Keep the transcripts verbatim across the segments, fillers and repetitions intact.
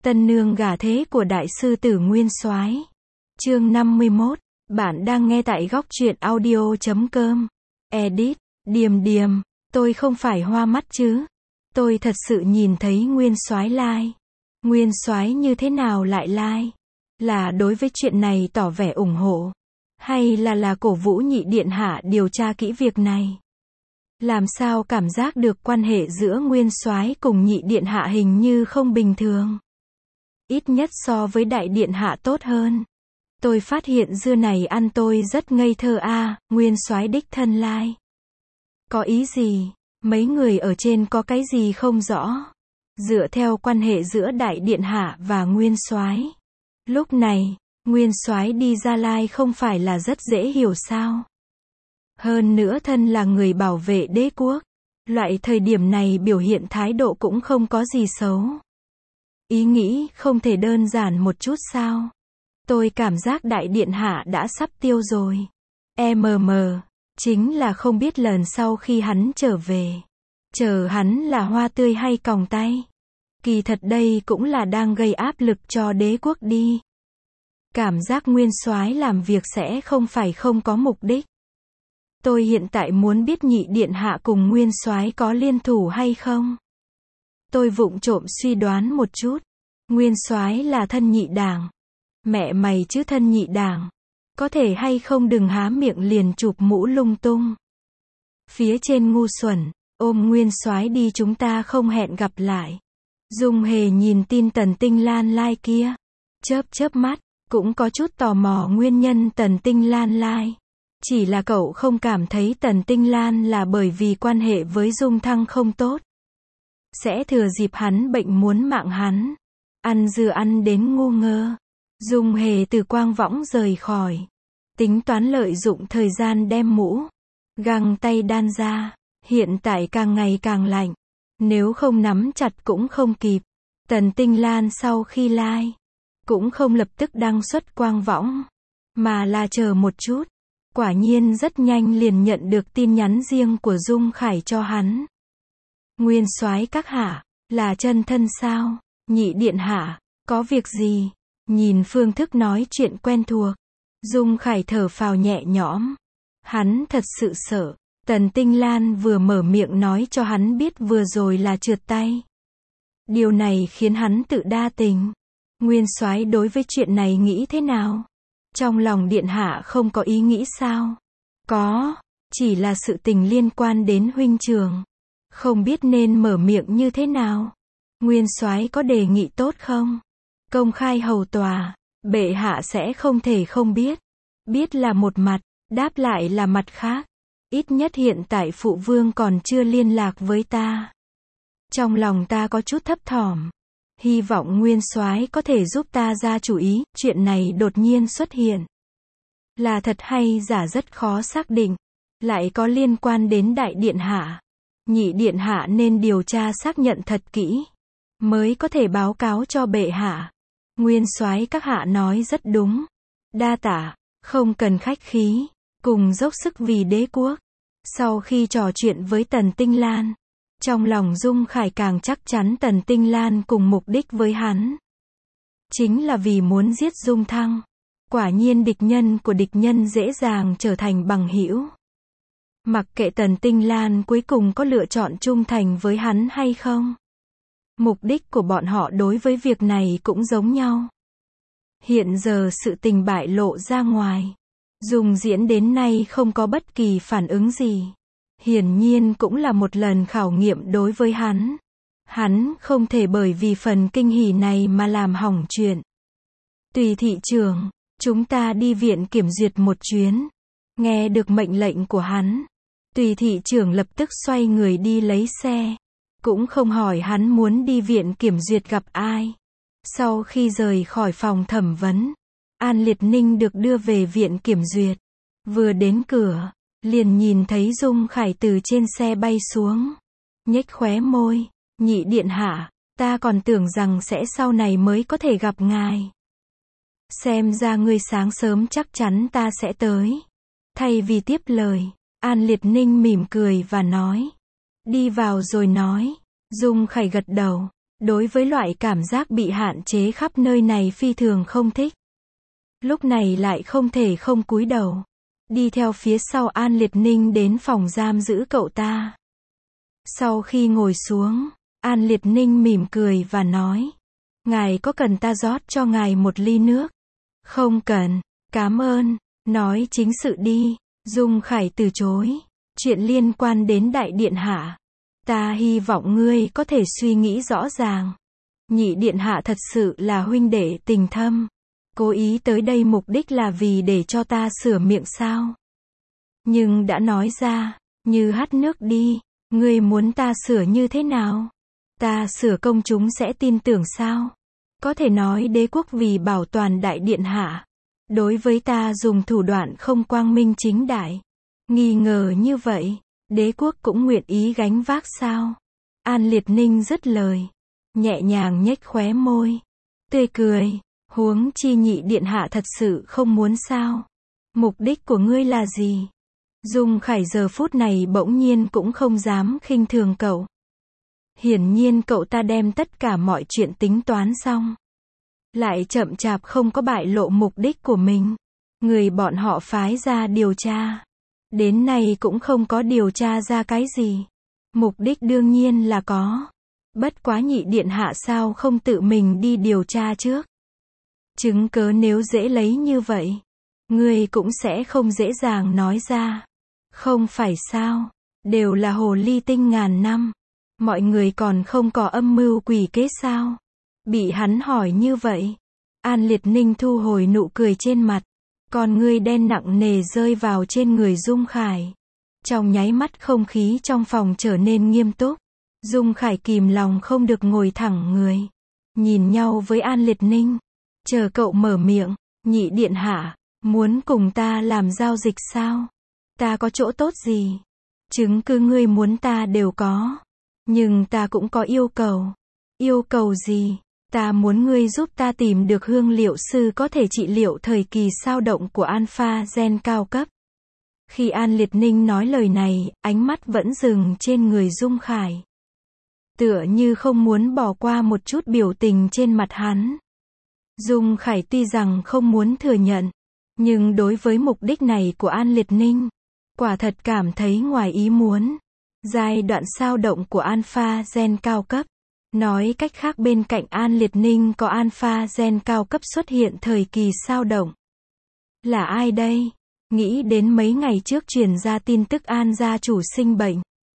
Tân nương gả thế của đại sư tử Nguyên Soái. Chương năm mươi mốt. Bạn đang nghe tại góc truyện audio chấm com. Edit. Điềm điềm, tôi không phải hoa mắt chứ. Tôi thật sự nhìn thấy Nguyên Soái lai. Nguyên Soái như thế nào lại lai? Là đối với chuyện này tỏ vẻ ủng hộ, hay là là cổ vũ nhị điện hạ điều tra kỹ việc này? Làm sao cảm giác được quan hệ giữa Nguyên Soái cùng nhị điện hạ hình như không bình thường. Ít nhất so với đại điện hạ tốt hơn. Tôi phát hiện dưa này ăn tôi rất ngây thơ a, à, Nguyên Soái đích thân lai. Có ý gì? Mấy người ở trên có cái gì không rõ? Dựa theo quan hệ giữa đại điện hạ và Nguyên Soái, lúc này, Nguyên Soái đi Gia Lai không phải là rất dễ hiểu sao? Hơn nữa thân là người bảo vệ đế quốc, loại thời điểm này biểu hiện thái độ cũng không có gì xấu. Ý nghĩ không thể đơn giản một chút sao? Tôi cảm giác đại điện hạ đã sắp tiêu rồi.Mm, chính là không biết lần sau khi hắn trở về, chờ hắn là hoa tươi hay còng tay. Kỳ thật đây cũng là đang gây áp lực cho đế quốc đi. Cảm giác Nguyên Soái làm việc sẽ không phải không có mục đích. Tôi hiện tại muốn biết nhị điện hạ cùng Nguyên Soái có liên thủ hay không. Tôi vụng trộm suy đoán một chút. Nguyên Soái là thân nhị đảng. Mẹ mày chứ thân nhị đảng. Có thể hay không đừng há miệng liền chụp mũ lung tung. Phía trên ngu xuẩn, ôm Nguyên Soái đi chúng ta không hẹn gặp lại. Dung Hề nhìn tin Tần Tinh Lan lai kia, chớp chớp mắt, cũng có chút tò mò nguyên nhân Tần Tinh Lan lai. Chỉ là cậu không cảm thấy Tần Tinh Lan là bởi vì quan hệ với Dung Thăng không tốt. Sẽ thừa dịp hắn bệnh muốn mạng hắn. Ăn dưa ăn đến ngu ngơ. Dung Hề từ Quang Võng rời khỏi. Tính toán lợi dụng thời gian đem mũ, găng tay đan ra. Hiện tại càng ngày càng lạnh. Nếu không nắm chặt cũng không kịp. Tần Tinh Lan sau khi lai, cũng không lập tức đăng xuất Quang Võng, mà là chờ một chút. Quả nhiên rất nhanh liền nhận được tin nhắn riêng của Dung Khải cho hắn. Nguyên Soái các hạ, là chân thân sao? Nhị điện hạ, có việc gì? Nhìn phương thức nói chuyện quen thuộc, Dung Khải thở phào nhẹ nhõm. Hắn thật sự sợ. Tần Tinh Lan vừa mở miệng nói cho hắn biết vừa rồi là trượt tay. Điều này khiến hắn tự đa tình. Nguyên Soái đối với chuyện này nghĩ thế nào? Trong lòng điện hạ không có ý nghĩ sao? Có, chỉ là sự tình liên quan đến huynh trưởng. Không biết nên mở miệng như thế nào. Nguyên Soái có đề nghị tốt không? Công khai hầu tòa, bệ hạ sẽ không thể không biết. Biết là một mặt, đáp lại là mặt khác. Ít nhất hiện tại phụ vương còn chưa liên lạc với ta. Trong lòng ta có chút thấp thỏm. Hy vọng Nguyên Soái có thể giúp ta ra chủ ý, chuyện này đột nhiên xuất hiện. Là thật hay giả rất khó xác định. Lại có liên quan đến đại điện hạ. Nhị điện hạ nên điều tra xác nhận thật kỹ, mới có thể báo cáo cho bệ hạ. Nguyên Soái các hạ nói rất đúng. Đa tạ, không cần khách khí, cùng dốc sức vì đế quốc. Sau khi trò chuyện với Tần Tinh Lan, trong lòng Dung Khải càng chắc chắn Tần Tinh Lan cùng mục đích với hắn. Chính là vì muốn giết Dung Thăng. Quả nhiên địch nhân của địch nhân dễ dàng trở thành bằng hữu. Mặc kệ Tần Tinh Lan cuối cùng có lựa chọn trung thành với hắn hay không. Mục đích của bọn họ đối với việc này cũng giống nhau. Hiện giờ sự tình bại lộ ra ngoài. Dung Diễn đến nay không có bất kỳ phản ứng gì. Hiển nhiên cũng là một lần khảo nghiệm đối với hắn. Hắn không thể bởi vì phần kinh hỉ này mà làm hỏng chuyện. Tùy thị trưởng, chúng ta đi viện kiểm duyệt một chuyến. Nghe được mệnh lệnh của hắn, Tùy thị trưởng lập tức xoay người đi lấy xe. Cũng không hỏi hắn muốn đi viện kiểm duyệt gặp ai. Sau khi rời khỏi phòng thẩm vấn, An Liệt Ninh được đưa về viện kiểm duyệt. Vừa đến cửa, liền nhìn thấy Dung Khải từ trên xe bay xuống. Nhếch khóe môi, nhị điện hạ, ta còn tưởng rằng sẽ sau này mới có thể gặp ngài. Xem ra ngươi sáng sớm chắc chắn ta sẽ tới. Thay vì tiếp lời, An Liệt Ninh mỉm cười và nói. Đi vào rồi nói. Dung Khải gật đầu. Đối với loại cảm giác bị hạn chế khắp nơi này phi thường không thích. Lúc này lại không thể không cúi đầu. Đi theo phía sau An Liệt Ninh đến phòng giam giữ cậu ta. Sau khi ngồi xuống, An Liệt Ninh mỉm cười và nói. Ngài có cần ta rót cho ngài một ly nước? Không cần, cảm ơn, nói chính sự đi. Dung Khải từ chối. Chuyện liên quan đến đại điện hạ. Ta hy vọng ngươi có thể suy nghĩ rõ ràng. Nhị điện hạ thật sự là huynh đệ tình thâm. Cố ý tới đây mục đích là vì để cho ta sửa miệng sao? Nhưng đã nói ra, như hắt nước đi, ngươi muốn ta sửa như thế nào? Ta sửa công chúng sẽ tin tưởng sao? Có thể nói đế quốc vì bảo toàn đại điện hạ. Đối với ta dùng thủ đoạn không quang minh chính đại. Nghi ngờ như vậy, đế quốc cũng nguyện ý gánh vác sao? An Liệt Ninh dứt lời. Nhẹ nhàng nhếch khóe môi. Tươi cười. Huống chi nhị điện hạ thật sự không muốn sao? Mục đích của ngươi là gì? Dung Khải giờ phút này bỗng nhiên cũng không dám khinh thường cậu. Hiển nhiên cậu ta đem tất cả mọi chuyện tính toán xong. Lại chậm chạp không có bại lộ mục đích của mình. Người bọn họ phái ra điều tra. Đến nay cũng không có điều tra ra cái gì. Mục đích đương nhiên là có. Bất quá nhị điện hạ sao không tự mình đi điều tra trước? Chứng cớ nếu dễ lấy như vậy, ngươi cũng sẽ không dễ dàng nói ra. Không phải sao? Đều là hồ ly tinh ngàn năm. Mọi người còn không có âm mưu quỷ kế sao? Bị hắn hỏi như vậy. An Liệt Ninh thu hồi nụ cười trên mặt. Con ngươi đen nặng nề rơi vào trên người Dung Khải. Trong nháy mắt không khí trong phòng trở nên nghiêm túc. Dung Khải kìm lòng không được ngồi thẳng người. Nhìn nhau với An Liệt Ninh. Chờ cậu mở miệng. Nhị điện hạ, muốn cùng ta làm giao dịch sao? Ta có chỗ tốt gì? Chứng cứ ngươi muốn ta đều có. Nhưng ta cũng có yêu cầu. Yêu cầu gì? Ta muốn ngươi giúp ta tìm được hương liệu sư có thể trị liệu thời kỳ sao động của alpha gen cao cấp. Khi An Liệt Ninh nói lời này, ánh mắt vẫn dừng trên người Dung Khải. Tựa như không muốn bỏ qua một chút biểu tình trên mặt hắn. Dung Khải tuy rằng không muốn thừa nhận, nhưng đối với mục đích này của An Liệt Ninh, quả thật cảm thấy ngoài ý muốn. Giai đoạn sao động của alpha gen cao cấp. Nói cách khác bên cạnh An Liệt Ninh có alpha gen cao cấp xuất hiện thời kỳ sao động. Là ai đây? Nghĩ đến mấy ngày trước truyền ra tin tức An gia chủ sinh bệnh.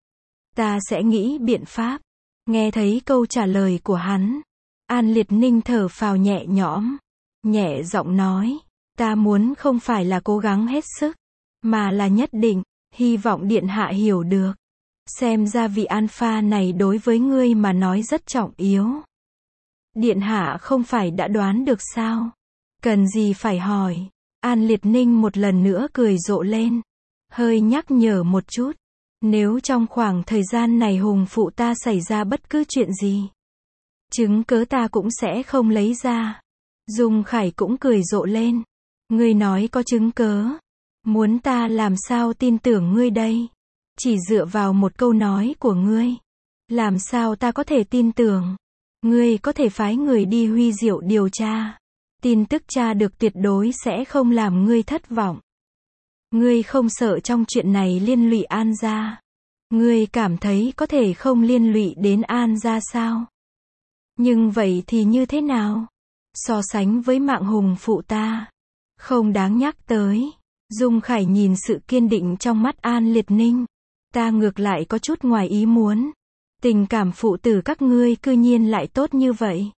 Ta sẽ nghĩ biện pháp. Nghe thấy câu trả lời của hắn. An Liệt Ninh thở phào nhẹ nhõm. Nhẹ giọng nói. Ta muốn không phải là cố gắng hết sức. Mà là nhất định. Hy vọng điện hạ hiểu được. Xem ra vị alpha này đối với ngươi mà nói rất trọng yếu. Điện hạ không phải đã đoán được sao? Cần gì phải hỏi? An Liệt Ninh một lần nữa cười rộ lên. Hơi nhắc nhở một chút. Nếu trong khoảng thời gian này hùng phụ ta xảy ra bất cứ chuyện gì, chứng cớ ta cũng sẽ không lấy ra. Dung Khải cũng cười rộ lên. Ngươi nói có chứng cớ. Muốn ta làm sao tin tưởng ngươi đây? Chỉ dựa vào một câu nói của ngươi. Làm sao ta có thể tin tưởng? Ngươi có thể phái người đi Huy Diệu điều tra. Tin tức tra được tuyệt đối sẽ không làm ngươi thất vọng. Ngươi không sợ trong chuyện này liên lụy An gia. Ngươi cảm thấy có thể không liên lụy đến An gia sao? Nhưng vậy thì như thế nào? So sánh với mạng hùng phụ ta, không đáng nhắc tới. Dung Khải nhìn sự kiên định trong mắt An Liệt Ninh. Ta ngược lại có chút ngoài ý muốn. Tình cảm phụ tử các ngươi cư nhiên lại tốt như vậy.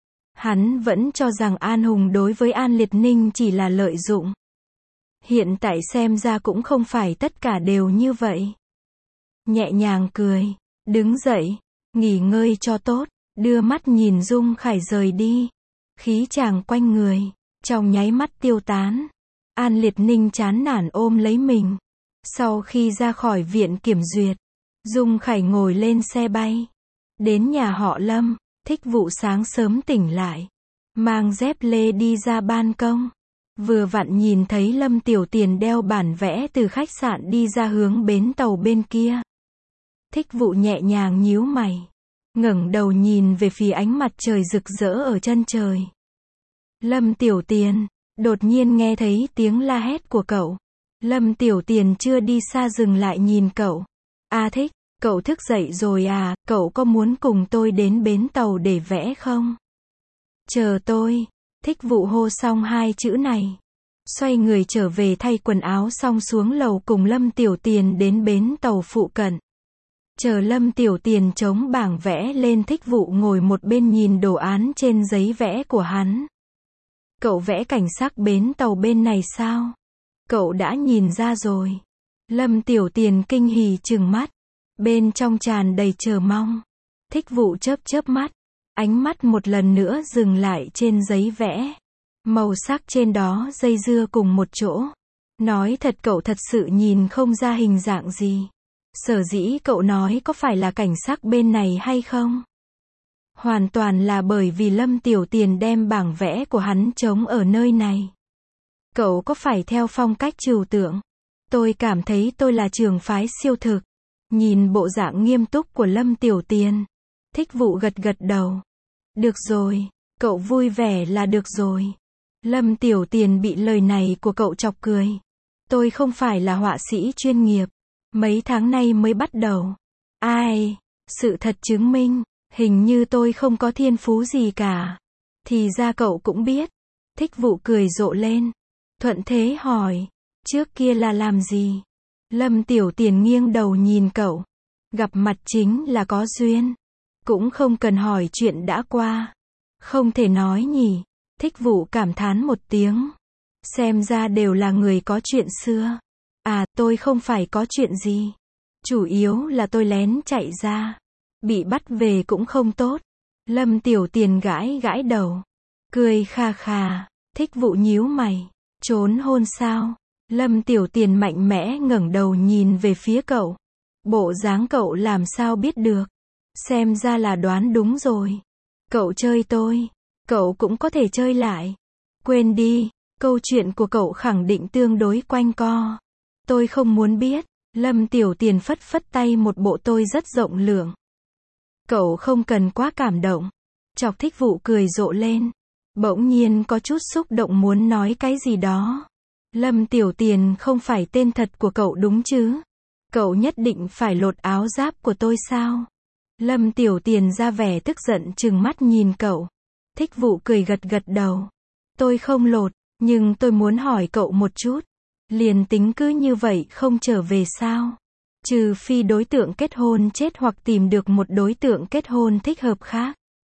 Hắn vẫn cho rằng An Hùng đối với An Liệt Ninh chỉ là lợi dụng. Hiện tại xem ra cũng không phải tất cả đều như vậy. Nhẹ nhàng cười, đứng dậy, nghỉ ngơi cho tốt, đưa mắt nhìn Dung Khải rời đi. Khí chàng quanh người, trong nháy mắt tiêu tán. An Liệt Ninh chán nản ôm lấy mình. Sau khi ra khỏi viện kiểm duyệt, Dung Khải ngồi lên xe bay. Đến nhà họ Lâm, Thích Vụ sáng sớm tỉnh lại. Mang dép lê đi ra ban công. Vừa vặn nhìn thấy Lâm Tiểu Tiền đeo bản vẽ từ khách sạn đi ra hướng bến tàu bên kia. Thích Vụ nhẹ nhàng nhíu mày. ngẩng đầu nhìn về phía ánh mặt trời rực rỡ ở chân trời. Lâm Tiểu Tiền, đột nhiên nghe thấy tiếng la hét của cậu. Lâm Tiểu Tiền chưa đi xa dừng lại nhìn cậu. A Thích, cậu thức dậy rồi à, cậu có muốn cùng tôi đến bến tàu để vẽ không? Chờ tôi. Thích Vụ hô xong hai chữ này. Xoay người trở về thay quần áo xong xuống lầu cùng Lâm Tiểu Tiền đến bến tàu phụ cận. Chờ Lâm Tiểu Tiền chống bảng vẽ lên, Thích Vụ ngồi một bên nhìn đồ án trên giấy vẽ của hắn. Cậu vẽ cảnh sắc bến tàu bên này sao? Cậu đã nhìn ra rồi. Lâm Tiểu Tiền kinh hỉ trừng mắt. Bên trong tràn đầy chờ mong. Thích Vụ chớp chớp mắt. Ánh mắt một lần nữa dừng lại trên giấy vẽ. Màu sắc trên đó dây dưa cùng một chỗ. Nói thật cậu thật sự nhìn không ra hình dạng gì. Sở dĩ cậu nói có phải là cảnh sắc bên này hay không? Hoàn toàn là bởi vì Lâm Tiểu Tiền đem bảng vẽ của hắn trống ở nơi này. Cậu có phải theo phong cách trừu tượng? Tôi cảm thấy tôi là trường phái siêu thực. Nhìn bộ dạng nghiêm túc của Lâm Tiểu Tiền. Thích Vụ gật gật đầu. Được rồi, cậu vui vẻ là được rồi. Lâm Tiểu Tiền bị lời này của cậu chọc cười. Tôi không phải là họa sĩ chuyên nghiệp. Mấy tháng nay mới bắt đầu. Ai, sự thật chứng minh, hình như tôi không có thiên phú gì cả. Thì ra cậu cũng biết. Thích Vụ cười rộ lên. Thuận thế hỏi, trước kia là làm gì? Lâm Tiểu Tiền nghiêng đầu nhìn cậu. Gặp mặt chính là có duyên. Cũng không cần hỏi chuyện đã qua. Không thể nói nhỉ. Thích Vụ cảm thán một tiếng. Xem ra đều là người có chuyện xưa. À, tôi không phải có chuyện gì. Chủ yếu là tôi lén chạy ra. Bị bắt về cũng không tốt. Lâm Tiểu Tiền gãi gãi đầu. Cười kha kha. Thích Vụ nhíu mày. Trốn hôn sao? Lâm Tiểu Tiền mạnh mẽ ngẩng đầu nhìn về phía cậu. Bộ dáng cậu làm sao biết được? Xem ra là đoán đúng rồi. Cậu chơi tôi. Cậu cũng có thể chơi lại. Quên đi. Câu chuyện của cậu khẳng định tương đối quanh co. Tôi không muốn biết. Lâm Tiểu Tiền phất phất tay, một bộ tôi rất rộng lượng. Cậu không cần quá cảm động. Chọc Thích Vụ cười rộ lên. Bỗng nhiên có chút xúc động muốn nói cái gì đó. Lâm Tiểu Tiền không phải tên thật của cậu đúng chứ? Cậu nhất định phải lột áo giáp của tôi sao? Lâm Tiểu Tiền ra vẻ tức giận trừng mắt nhìn cậu. Thích Vụ cười gật gật đầu. Tôi không lột, nhưng tôi muốn hỏi cậu một chút. Liền tính cứ như vậy không trở về sao? Trừ phi đối tượng kết hôn chết hoặc tìm được một đối tượng kết hôn thích hợp khác.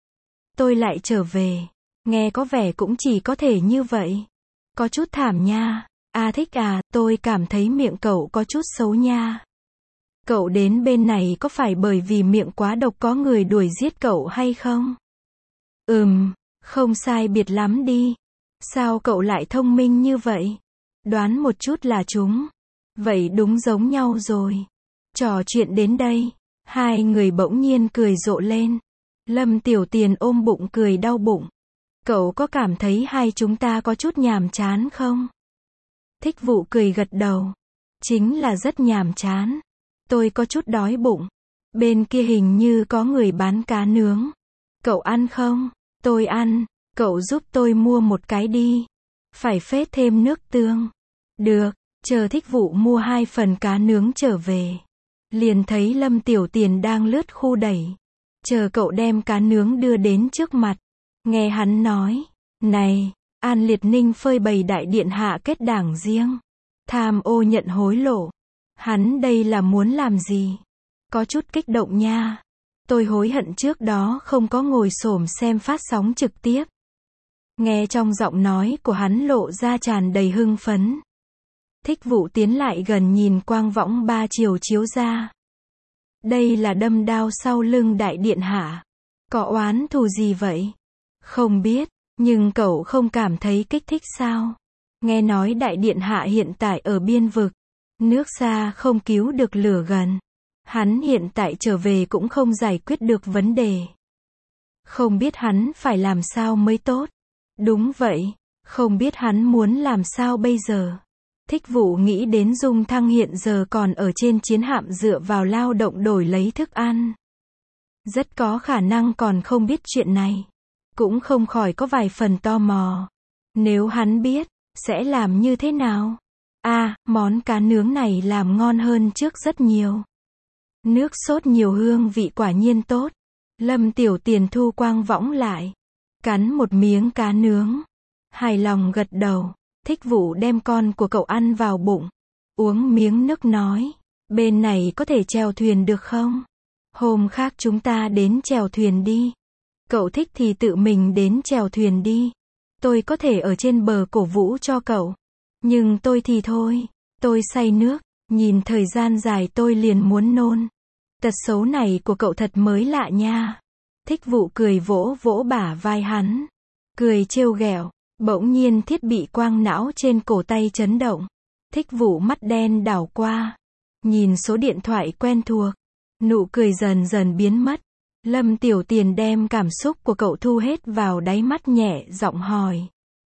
Tôi lại trở về. Nghe có vẻ cũng chỉ có thể như vậy. Có chút thảm nha. À Thích à, tôi cảm thấy miệng cậu có chút xấu nha. Cậu đến bên này có phải bởi vì miệng quá độc có người đuổi giết cậu hay không? Ừm, không sai biệt lắm đi. Sao cậu lại thông minh như vậy? Đoán một chút là chúng. Vậy đúng giống nhau rồi. Trò chuyện đến đây, hai người bỗng nhiên cười rộ lên. Lâm Tiểu Tiền ôm bụng cười đau bụng. Cậu có cảm thấy hai chúng ta có chút nhàm chán không? Thích Vụ cười gật đầu. Chính là rất nhàm chán. Tôi có chút đói bụng. Bên kia hình như có người bán cá nướng. Cậu ăn không? Tôi ăn. Cậu giúp tôi mua một cái đi. Phải phết thêm nước tương. Được. Chờ Thích Vụ mua hai phần cá nướng trở về. Liền thấy Lâm Tiểu Tiền đang lướt khu đẩy. Chờ cậu đem cá nướng đưa đến trước mặt. Nghe hắn nói. Này, An Liệt Ninh phơi bày đại điện hạ kết đảng riêng. Tham ô nhận hối lộ. Hắn đây là muốn làm gì? Có chút kích động nha. Tôi hối hận trước đó không có ngồi xổm xem phát sóng trực tiếp. Nghe trong giọng nói của hắn lộ ra tràn đầy hưng phấn. Thích Vụ tiến lại gần nhìn quang võng ba chiều chiếu ra. Đây là đâm đao sau lưng đại điện hạ. Có oán thù gì vậy? Không biết, nhưng cậu không cảm thấy kích thích sao? Nghe nói đại điện hạ hiện tại ở biên vực. Nước xa không cứu được lửa gần. Hắn hiện tại trở về cũng không giải quyết được vấn đề. Không biết hắn phải làm sao mới tốt. Đúng vậy, không biết hắn muốn làm sao bây giờ. Thích Vụ nghĩ đến Dung Thăng hiện giờ còn ở trên chiến hạm dựa vào lao động đổi lấy thức ăn. Rất có khả năng còn không biết chuyện này. Cũng không khỏi có vài phần tò mò. Nếu hắn biết, sẽ làm như thế nào? À, món cá nướng này làm ngon hơn trước rất nhiều. Nước sốt nhiều hương vị quả nhiên tốt. Lâm Tiểu Tiền thu quang võng lại. Cắn một miếng cá nướng. Hài lòng gật đầu. Thích Vụ đem con của cậu ăn vào bụng. Uống miếng nước nói. Bên này có thể chèo thuyền được không? Hôm khác chúng ta đến chèo thuyền đi. Cậu thích thì tự mình đến chèo thuyền đi. Tôi có thể ở trên bờ cổ vũ cho cậu. Nhưng tôi thì thôi. Tôi say nước. Nhìn thời gian dài tôi liền muốn nôn. Tật xấu này của cậu thật mới lạ nha. Thích Vụ cười vỗ vỗ bả vai hắn. Cười trêu ghẹo. Bỗng nhiên thiết bị quang não trên cổ tay chấn động. Thích Vụ mắt đen đảo qua. Nhìn số điện thoại quen thuộc. Nụ cười dần dần biến mất. Lâm Tiểu Tiền đem cảm xúc của cậu thu hết vào đáy mắt, nhẹ giọng hỏi.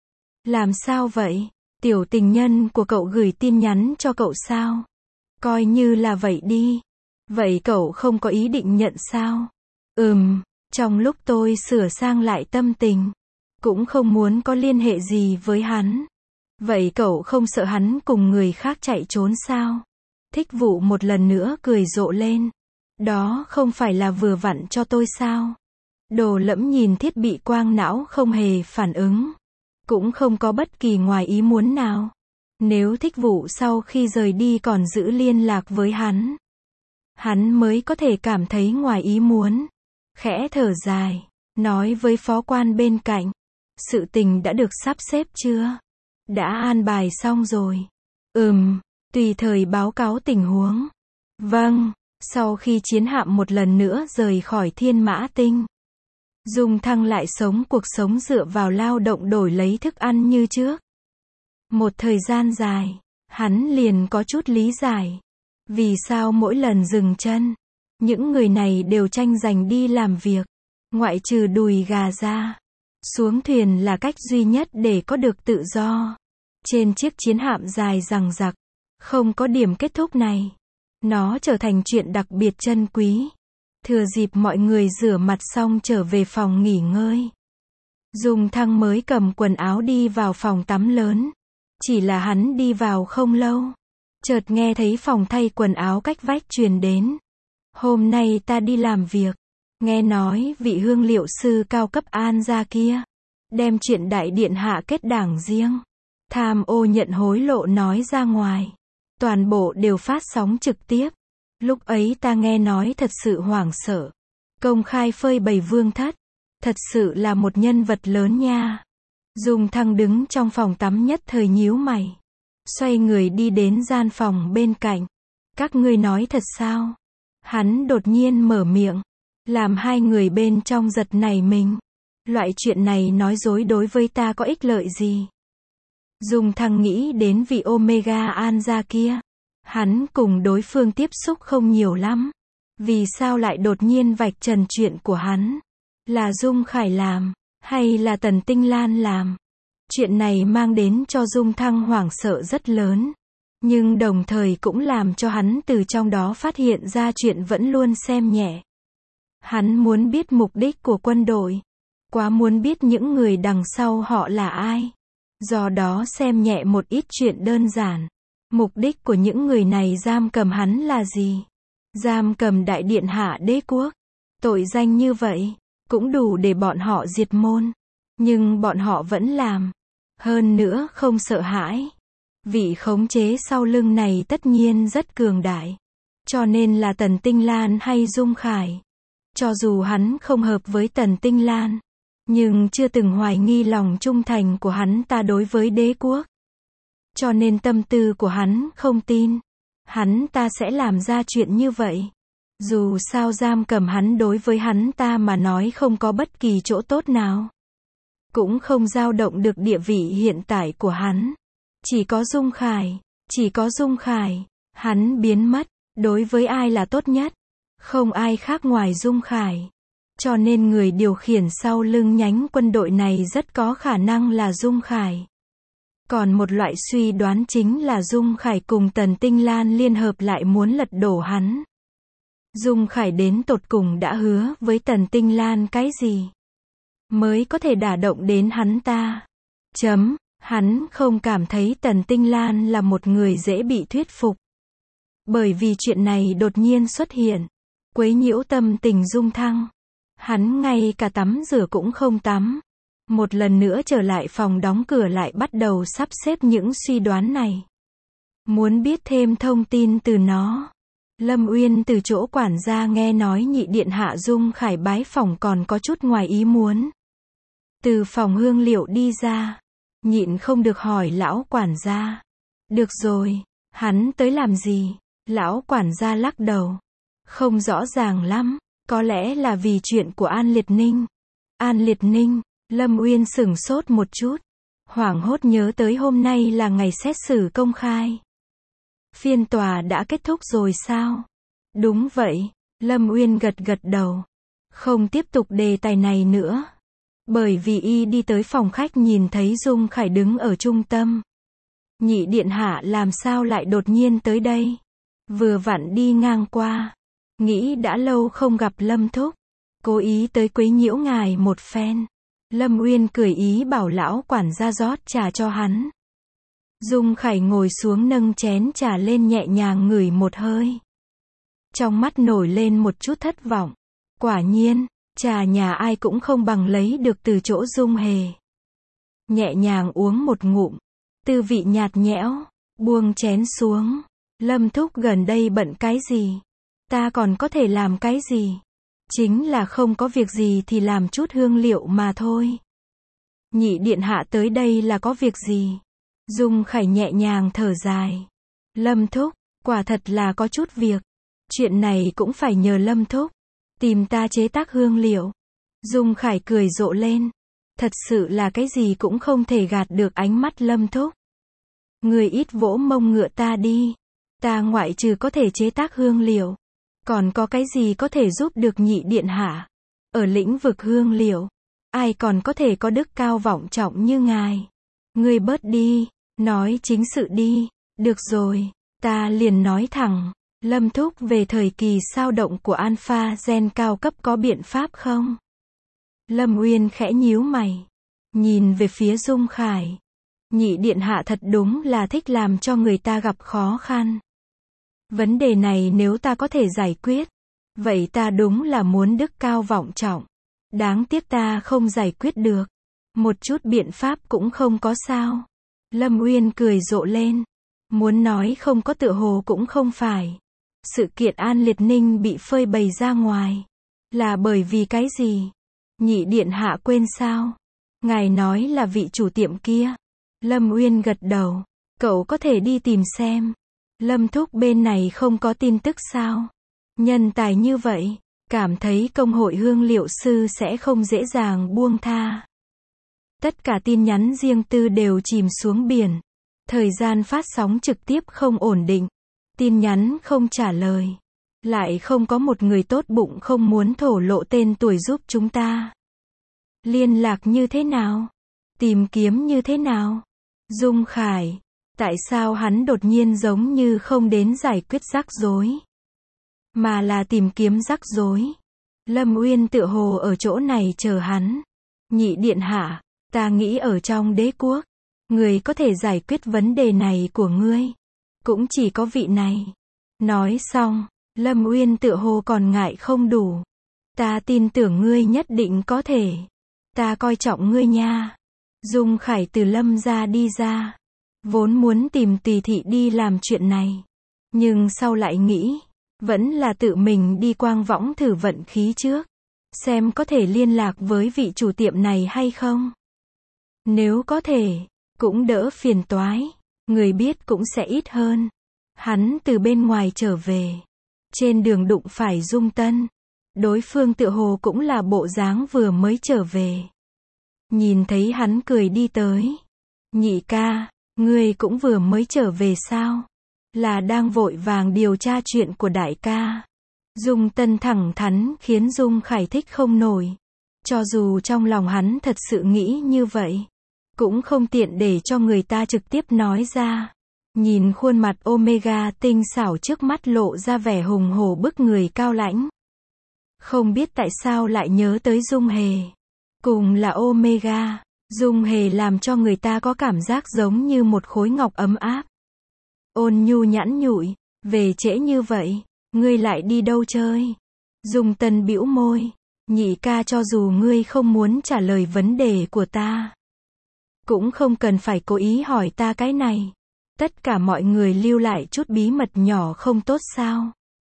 Làm sao vậy? Tiểu tình nhân của cậu gửi tin nhắn cho cậu sao? Coi như là vậy đi. Vậy cậu không có ý định nhận sao? Ừm, trong lúc tôi sửa sang lại tâm tình, cũng không muốn có liên hệ gì với hắn. Vậy cậu không sợ hắn cùng người khác chạy trốn sao? Thích Vụ một lần nữa cười rộ lên. Đó không phải là vừa vặn cho tôi sao? Đồ Lẫm nhìn thiết bị quang não không hề phản ứng. Cũng không có bất kỳ ngoài ý muốn nào. Nếu Thích Vụ sau khi rời đi còn giữ liên lạc với hắn, hắn mới có thể cảm thấy ngoài ý muốn. Khẽ thở dài, nói với phó quan bên cạnh. Sự tình đã được sắp xếp chưa? Đã an bài xong rồi. Ừm, tùy thời báo cáo tình huống. Vâng. Sau khi chiến hạm một lần nữa rời khỏi Thiên Mã Tinh, Dung Thăng lại sống cuộc sống dựa vào lao động đổi lấy thức ăn như trước. Một thời gian dài, hắn liền có chút lý giải. Vì sao mỗi lần dừng chân, những người này đều tranh giành đi làm việc, ngoại trừ đùi gà ra. Xuống thuyền là cách duy nhất để có được tự do. Trên chiếc chiến hạm dài dằng dặc, không có điểm kết thúc này. Nó trở thành chuyện đặc biệt trân quý. Thừa dịp mọi người rửa mặt xong trở về phòng nghỉ ngơi, Dung Thăng mới cầm quần áo đi vào phòng tắm lớn. Chỉ là hắn đi vào không lâu, chợt nghe thấy phòng thay quần áo cách vách truyền đến. Hôm nay ta đi làm việc, nghe nói vị hương liệu sư cao cấp An gia kia đem chuyện đại điện hạ kết đảng riêng, tham ô nhận hối lộ nói ra ngoài. Toàn bộ đều phát sóng trực tiếp. Lúc ấy ta nghe nói thật sự hoảng sợ. Công khai phơi bày Vương Thất. Thật sự là một nhân vật lớn nha. Dung Thăng đứng trong phòng tắm nhất thời nhíu mày. Xoay người đi đến gian phòng bên cạnh. Các ngươi nói thật sao? Hắn đột nhiên mở miệng, làm hai người bên trong giật nảy mình. Loại chuyện này nói dối đối với ta có ích lợi gì? Dung Thăng nghĩ đến vị Omega An gia kia. Hắn cùng đối phương tiếp xúc không nhiều lắm. Vì sao lại đột nhiên vạch trần chuyện của hắn? Là Dung Khải làm, hay là Tần Tinh Lan làm? Chuyện này mang đến cho Dung Thăng hoảng sợ rất lớn. Nhưng đồng thời cũng làm cho hắn từ trong đó phát hiện ra chuyện vẫn luôn xem nhẹ. Hắn muốn biết mục đích của quân đội. Quá muốn biết những người đằng sau họ là ai. Do đó xem nhẹ một ít chuyện đơn giản. Mục đích của những người này giam cầm hắn là gì? Giam cầm đại điện hạ đế quốc. Tội danh như vậy, cũng đủ để bọn họ diệt môn. Nhưng bọn họ vẫn làm. Hơn nữa không sợ hãi. Vị khống chế sau lưng này tất nhiên rất cường đại. Cho nên là Tần Tinh Lan hay Dung Khải. Cho dù hắn không hợp với Tần Tinh Lan, nhưng chưa từng hoài nghi lòng trung thành của hắn ta đối với đế quốc. Cho nên tâm tư của hắn không tin hắn ta sẽ làm ra chuyện như vậy. Dù sao giam cầm hắn đối với hắn ta mà nói không có bất kỳ chỗ tốt nào. Cũng không dao động được địa vị hiện tại của hắn. Chỉ có Dung Khải, chỉ có Dung Khải, hắn biến mất, đối với ai là tốt nhất? Không ai khác ngoài Dung Khải. Cho nên người điều khiển sau lưng nhánh quân đội này rất có khả năng là Dung Khải. Còn một loại suy đoán chính là Dung Khải cùng Tần Tinh Lan liên hợp lại muốn lật đổ hắn. Dung Khải đến tột cùng đã hứa với Tần Tinh Lan cái gì? Mới có thể đả động đến hắn ta. Chấm, hắn không cảm thấy Tần Tinh Lan là một người dễ bị thuyết phục. Bởi vì chuyện này đột nhiên xuất hiện, quấy nhiễu tâm tình Dung Thăng. Hắn ngay cả tắm rửa cũng không tắm. Một lần nữa trở lại phòng đóng cửa lại bắt đầu sắp xếp những suy đoán này. Muốn biết thêm thông tin từ nó. Lâm Uyên từ chỗ quản gia nghe nói nhị điện hạ Dung Khải bái phỏng còn có chút ngoài ý muốn. Từ phòng hương liệu đi ra, nhịn không được hỏi lão quản gia. Được rồi, hắn tới làm gì? Lão quản gia lắc đầu. Không rõ ràng lắm, có lẽ là vì chuyện của An Liệt Ninh. An Liệt Ninh, Lâm Uyên sửng sốt một chút. Hoảng hốt nhớ tới hôm nay là ngày xét xử công khai. Phiên tòa đã kết thúc rồi sao? Đúng vậy, Lâm Uyên gật gật đầu. Không tiếp tục đề tài này nữa. Bởi vì y đi tới phòng khách nhìn thấy Dung Khải đứng ở trung tâm. Nhị điện hạ làm sao lại đột nhiên tới đây? Vừa vặn đi ngang qua. Nghĩ đã lâu không gặp Lâm thúc. Cố ý tới quấy nhiễu ngài một phen. Lâm Uyên cười ý bảo lão quản gia rót trà cho hắn. Dung Khải ngồi xuống nâng chén trà lên nhẹ nhàng ngửi một hơi. Trong mắt nổi lên một chút thất vọng. Quả nhiên, trà nhà ai cũng không bằng lấy được từ chỗ Dung Hề. Nhẹ nhàng uống một ngụm. Tư vị nhạt nhẽo. Buông chén xuống. Lâm thúc gần đây bận cái gì? Ta còn có thể làm cái gì? Chính là không có việc gì thì làm chút hương liệu mà thôi. Nhị điện hạ tới đây là có việc gì? Dung Khải nhẹ nhàng thở dài. Lâm thúc, quả thật là có chút việc. Chuyện này cũng phải nhờ Lâm thúc. Tìm ta chế tác hương liệu. Dung Khải cười rộ lên. Thật sự là cái gì cũng không thể gạt được ánh mắt Lâm thúc. Người ít vỗ mông ngựa ta đi. Ta ngoại trừ có thể chế tác hương liệu. Còn có cái gì có thể giúp được nhị điện hạ? Ở lĩnh vực hương liệu, ai còn có thể có đức cao vọng trọng như ngài? Ngươi bớt đi, nói chính sự đi. Được rồi, ta liền nói thẳng. Lâm thúc về thời kỳ sao động của alpha gen cao cấp có biện pháp không? Lâm Uyên khẽ nhíu mày. Nhìn về phía Dung Khải. Nhị điện hạ thật đúng là thích làm cho người ta gặp khó khăn. Vấn đề này nếu ta có thể giải quyết, vậy ta đúng là muốn đức cao vọng trọng. Đáng tiếc ta không giải quyết được. Một chút biện pháp cũng không có sao. Lâm Uyên cười rộ lên. Muốn nói không có tựa hồ cũng không phải. Sự kiện An Liệt Ninh bị phơi bày ra ngoài. Là bởi vì cái gì? Nhị điện hạ quên sao? Ngài nói là vị chủ tiệm kia. Lâm Uyên gật đầu. Cậu có thể đi tìm xem. Lâm thúc bên này không có tin tức sao? Nhân tài như vậy, cảm thấy công hội hương liệu sư sẽ không dễ dàng buông tha. Tất cả tin nhắn riêng tư đều chìm xuống biển. Thời gian phát sóng trực tiếp không ổn định. Tin nhắn không trả lời. Lại không có một người tốt bụng không muốn thổ lộ tên tuổi giúp chúng ta. Liên lạc như thế nào? Tìm kiếm như thế nào? Dung Khải. Tại sao hắn đột nhiên giống như không đến giải quyết rắc rối, mà là tìm kiếm rắc rối? Lâm Uyên tựa hồ ở chỗ này chờ hắn. Nhị điện hạ, ta nghĩ ở trong đế quốc, người có thể giải quyết vấn đề này của ngươi. Cũng chỉ có vị này. Nói xong, Lâm Uyên tựa hồ còn ngại không đủ. Ta tin tưởng ngươi nhất định có thể. Ta coi trọng ngươi nha. Dung Khải từ Lâm gia đi ra. Vốn muốn tìm Tỳ thị đi làm chuyện này. Nhưng sau lại nghĩ, vẫn là tự mình đi quang võng thử vận khí trước. Xem có thể liên lạc với vị chủ tiệm này hay không. Nếu có thể, cũng đỡ phiền toái. Người biết cũng sẽ ít hơn. Hắn từ bên ngoài trở về. Trên đường đụng phải Dung Tân. Đối phương tựa hồ cũng là bộ dáng vừa mới trở về. Nhìn thấy hắn cười đi tới. Nhị ca, ngươi cũng vừa mới trở về sao? Là đang vội vàng điều tra chuyện của đại ca. Dung Tân thẳng thắn khiến Dung Khải thích không nổi. Cho dù trong lòng hắn thật sự nghĩ như vậy, cũng không tiện để cho người ta trực tiếp nói ra. Nhìn khuôn mặt Omega tinh xảo trước mắt lộ ra vẻ hùng hổ bức người cao lãnh. Không biết tại sao lại nhớ tới Dung Hề. Cùng là Omega, Dung Hề làm cho người ta có cảm giác giống như một khối ngọc ấm áp. Ôn nhu nhẵn nhụi, về trễ như vậy, ngươi lại đi đâu chơi? Dung Tân bĩu môi, nhị ca cho dù ngươi không muốn trả lời vấn đề của ta, cũng không cần phải cố ý hỏi ta cái này. Tất cả mọi người lưu lại chút bí mật nhỏ không tốt sao?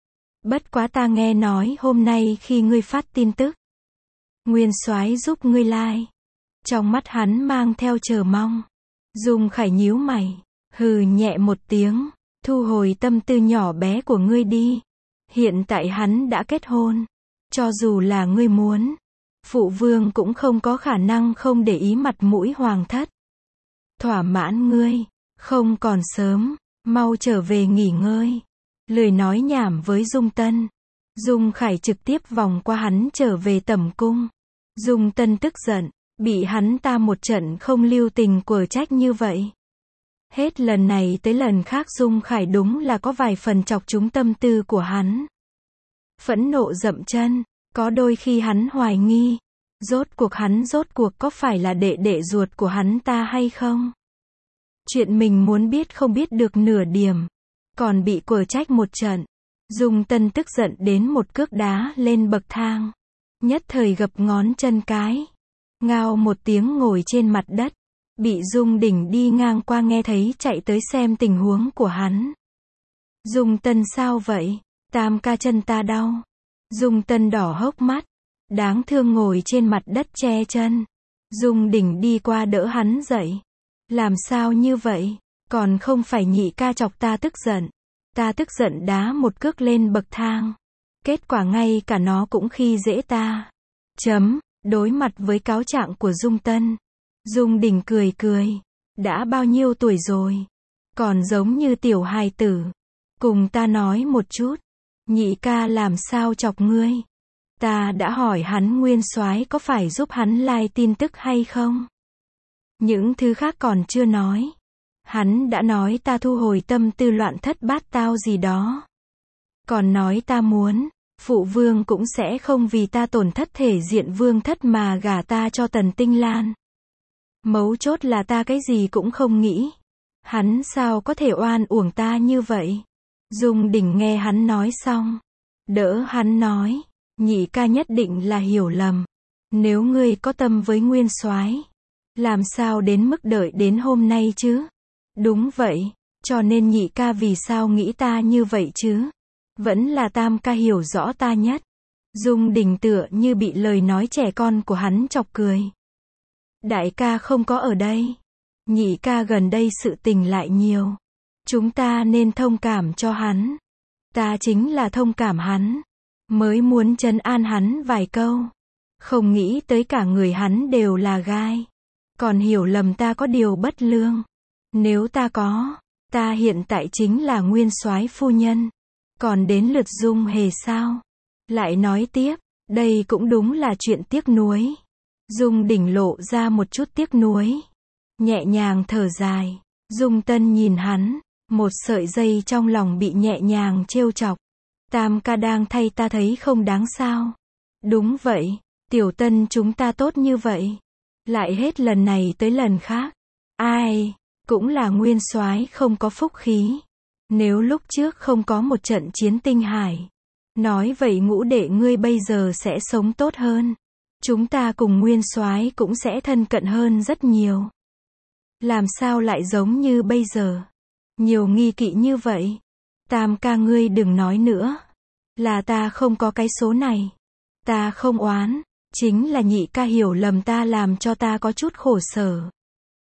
Bất quá ta nghe nói hôm nay khi ngươi phát tin tức, Nguyên Soái giúp ngươi like. Trong mắt hắn mang theo chờ mong. Dung Khải nhíu mày, hừ nhẹ một tiếng, thu hồi tâm tư nhỏ bé của ngươi đi. Hiện tại hắn đã kết hôn. Cho dù là ngươi muốn, phụ vương cũng không có khả năng không để ý mặt mũi hoàng thất. Thỏa mãn ngươi, không còn sớm, mau trở về nghỉ ngơi. Lười nói nhảm với Dung Tân. Dung Khải trực tiếp vòng qua hắn trở về tẩm cung. Dung Tân tức giận, bị hắn ta một trận không lưu tình quở trách như vậy. Hết lần này tới lần khác Dung Khải đúng là có vài phần chọc trúng tâm tư của hắn. Phẫn nộ dậm chân, có đôi khi hắn hoài nghi, rốt cuộc hắn rốt cuộc có phải là đệ đệ ruột của hắn ta hay không? Chuyện mình muốn biết không biết được nửa điểm, còn bị quở trách một trận. Dung Tân tức giận đến một cước đá lên bậc thang, nhất thời gập ngón chân cái, ngao một tiếng ngồi trên mặt đất. Bị Dung Đỉnh đi ngang qua nghe thấy chạy tới xem tình huống của hắn. Dung Tân sao vậy? Tam ca chân ta đau. Dung Tân đỏ hốc mắt, đáng thương ngồi trên mặt đất che chân. Dung Đỉnh đi qua đỡ hắn dậy. Làm sao như vậy? Còn không phải nhị ca chọc ta tức giận. Ta tức giận đá một cước lên bậc thang. Kết quả ngay cả nó cũng khi dễ ta. Chấm, đối mặt với cáo trạng của Dung Tân. Dung Đình cười cười. Đã bao nhiêu tuổi rồi? Còn giống như tiểu hài tử. Cùng ta nói một chút. Nhị ca làm sao chọc ngươi? Ta đã hỏi hắn Nguyên Soái có phải giúp hắn like tin tức hay không? Những thứ khác còn chưa nói. Hắn đã nói ta thu hồi tâm tư loạn thất bát tao gì đó. Còn nói ta muốn, phụ vương cũng sẽ không vì ta tổn thất thể diện vương thất mà gả ta cho Tần Tinh Lan. Mấu chốt là ta cái gì cũng không nghĩ. Hắn sao có thể oan uổng ta như vậy? Dung Đỉnh nghe hắn nói xong, đỡ hắn nói, nhị ca nhất định là hiểu lầm. Nếu ngươi có tâm với Nguyên Soái, làm sao đến mức đợi đến hôm nay chứ? Đúng vậy, cho nên nhị ca vì sao nghĩ ta như vậy chứ? Vẫn là tam ca hiểu rõ ta nhất. Dung Đình tựa như bị lời nói trẻ con của hắn chọc cười. Đại ca không có ở đây. Nhị ca gần đây sự tình lại nhiều. Chúng ta nên thông cảm cho hắn. Ta chính là thông cảm hắn. Mới muốn trấn an hắn vài câu. Không nghĩ tới cả người hắn đều là gai. Còn hiểu lầm ta có điều bất lương. Nếu ta có, ta hiện tại chính là Nguyên Soái phu nhân. Còn đến lượt Dung Hề sao? Lại nói tiếp, đây cũng đúng là chuyện tiếc nuối. Dung Đỉnh lộ ra một chút tiếc nuối. Nhẹ nhàng thở dài. Dung Tân nhìn hắn, một sợi dây trong lòng bị nhẹ nhàng trêu chọc. Tam ca đang thay ta thấy không đáng sao? Đúng vậy, Tiểu Tân chúng ta tốt như vậy. Lại hết lần này tới lần khác. Ai, cũng là Nguyên Soái không có phúc khí. Nếu lúc trước không có một trận chiến tinh hải, nói vậy ngũ đệ ngươi bây giờ sẽ sống tốt hơn. Chúng ta cùng Nguyên Soái cũng sẽ thân cận hơn rất nhiều. Làm sao lại giống như bây giờ? Nhiều nghi kỵ như vậy. Tam ca ngươi đừng nói nữa. Là ta không có cái số này. Ta không oán. Chính là nhị ca hiểu lầm ta làm cho ta có chút khổ sở.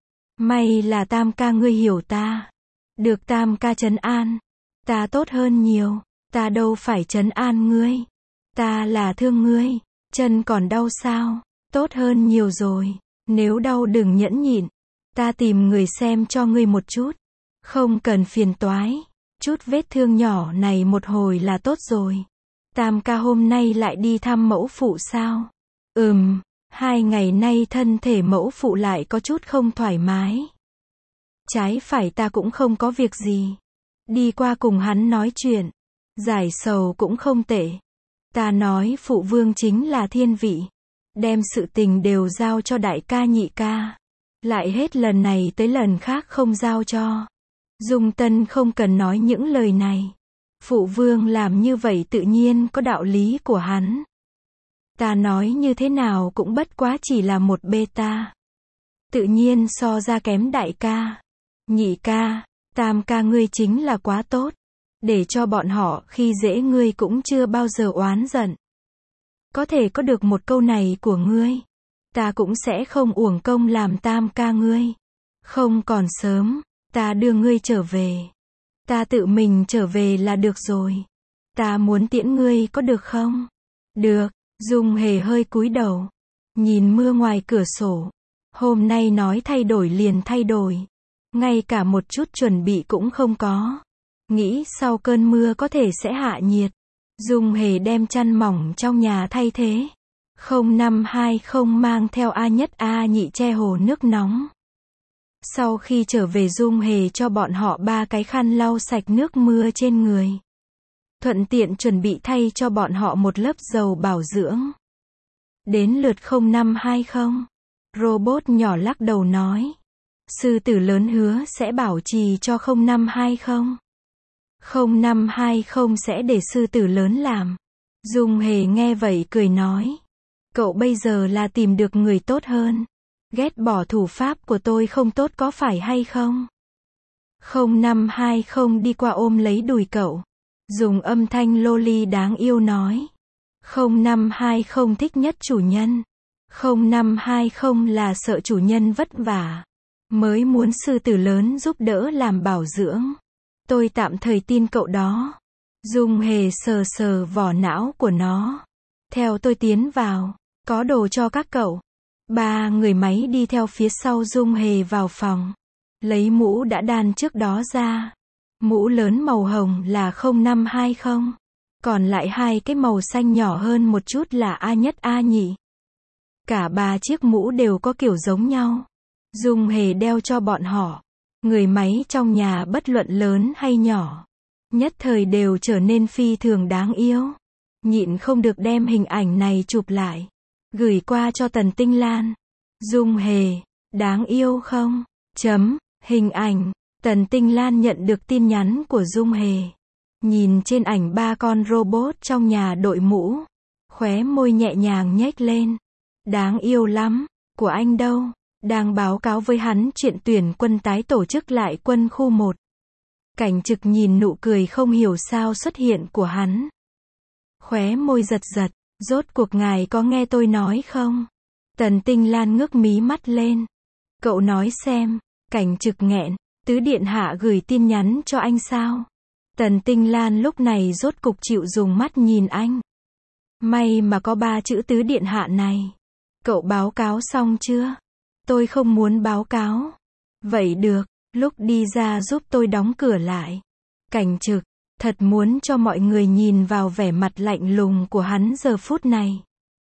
May là tam ca ngươi hiểu ta. Được tam ca trấn an. Ta tốt hơn nhiều. Ta đâu phải trấn an ngươi. Ta là thương ngươi. Chân còn đau sao? Tốt hơn nhiều rồi. Nếu đau đừng nhẫn nhịn. Ta tìm người xem cho ngươi một chút. Không cần phiền toái. Chút vết thương nhỏ này một hồi là tốt rồi. Tam ca hôm nay lại đi thăm mẫu phụ sao? Ừm, hai ngày nay thân thể mẫu phụ lại có chút không thoải mái. Trái phải ta cũng không có việc gì. Đi qua cùng hắn nói chuyện. Giải sầu cũng không tệ. Ta nói phụ vương chính là thiên vị. Đem sự tình đều giao cho đại ca nhị ca. Lại hết lần này tới lần khác không giao cho. Dung Tân không cần nói những lời này. Phụ vương làm như vậy tự nhiên có đạo lý của hắn. Ta nói như thế nào cũng bất quá chỉ là một beta. Tự nhiên so ra kém đại ca. Nhị ca, tam ca ngươi chính là quá tốt. Để cho bọn họ khi dễ ngươi cũng chưa bao giờ oán giận. Có thể có được một câu này của ngươi. Ta cũng sẽ không uổng công làm tam ca ngươi. Không còn sớm, ta đưa ngươi trở về. Ta tự mình trở về là được rồi. Ta muốn tiễn ngươi có được không? Được, Dung Hề hơi cúi đầu. Nhìn mưa ngoài cửa sổ. Hôm nay nói thay đổi liền thay đổi. Ngay cả một chút chuẩn bị cũng không có. Nghĩ sau cơn mưa có thể sẽ hạ nhiệt. Dung Hề đem chăn mỏng trong nhà thay thế. không năm hai không mang theo A Nhất A Nhị che hồ nước nóng. Sau khi trở về Dung Hề cho bọn họ ba cái khăn lau sạch nước mưa trên người. Thuận tiện chuẩn bị thay cho bọn họ một lớp dầu bảo dưỡng. Đến lượt không năm hai không. Robot nhỏ lắc đầu nói. Sư tử lớn hứa sẽ bảo trì cho không năm hai không. không năm hai không sẽ để sư tử lớn làm. Dung Hề nghe vậy cười nói. Cậu bây giờ là tìm được người tốt hơn. Ghét bỏ thủ pháp của tôi không tốt có phải hay không? không năm hai không đi qua ôm lấy đùi cậu. Dùng âm thanh loli đáng yêu nói. không năm hai không thích nhất chủ nhân. không năm hai không là sợ chủ nhân vất vả. Mới muốn sư tử lớn giúp đỡ làm bảo dưỡng. Tôi tạm thời tin cậu đó. Dung Hề sờ sờ vỏ não của nó. Theo tôi tiến vào. Có đồ cho các cậu. Ba người máy đi theo phía sau Dung Hề vào phòng. Lấy mũ đã đan trước đó ra. Mũ lớn màu hồng là không năm hai không. Còn lại hai cái màu xanh nhỏ hơn một chút là A Nhất A Nhị. Cả ba chiếc mũ đều có kiểu giống nhau. Dung Hề đeo cho bọn họ. Người máy trong nhà bất luận lớn hay nhỏ. Nhất thời đều trở nên phi thường đáng yêu. Nhịn không được đem hình ảnh này chụp lại. Gửi qua cho Tần Tinh Lan. Dung Hề, đáng yêu không? Chấm, hình ảnh. Tần Tinh Lan nhận được tin nhắn của Dung Hề. Nhìn trên ảnh ba con robot trong nhà đội mũ. Khóe môi nhẹ nhàng nhếch lên. Đáng yêu lắm. Của anh đâu? Đang báo cáo với hắn chuyện tuyển quân tái tổ chức lại quân khu một. Cảnh Trực nhìn nụ cười không hiểu sao xuất hiện của hắn. Khóe môi giật giật. Rốt cuộc ngài có nghe tôi nói không? Tần Tinh Lan ngước mí mắt lên. Cậu nói xem. Cảnh Trực nghẹn. Tứ điện hạ gửi tin nhắn cho anh sao? Tần Tinh Lan lúc này rốt cục chịu dùng mắt nhìn anh. May mà có ba chữ tứ điện hạ này. Cậu báo cáo xong chưa? Tôi không muốn báo cáo. Vậy được, lúc đi ra giúp tôi đóng cửa lại. Cảnh Trực, thật muốn cho mọi người nhìn vào vẻ mặt lạnh lùng của hắn giờ phút này.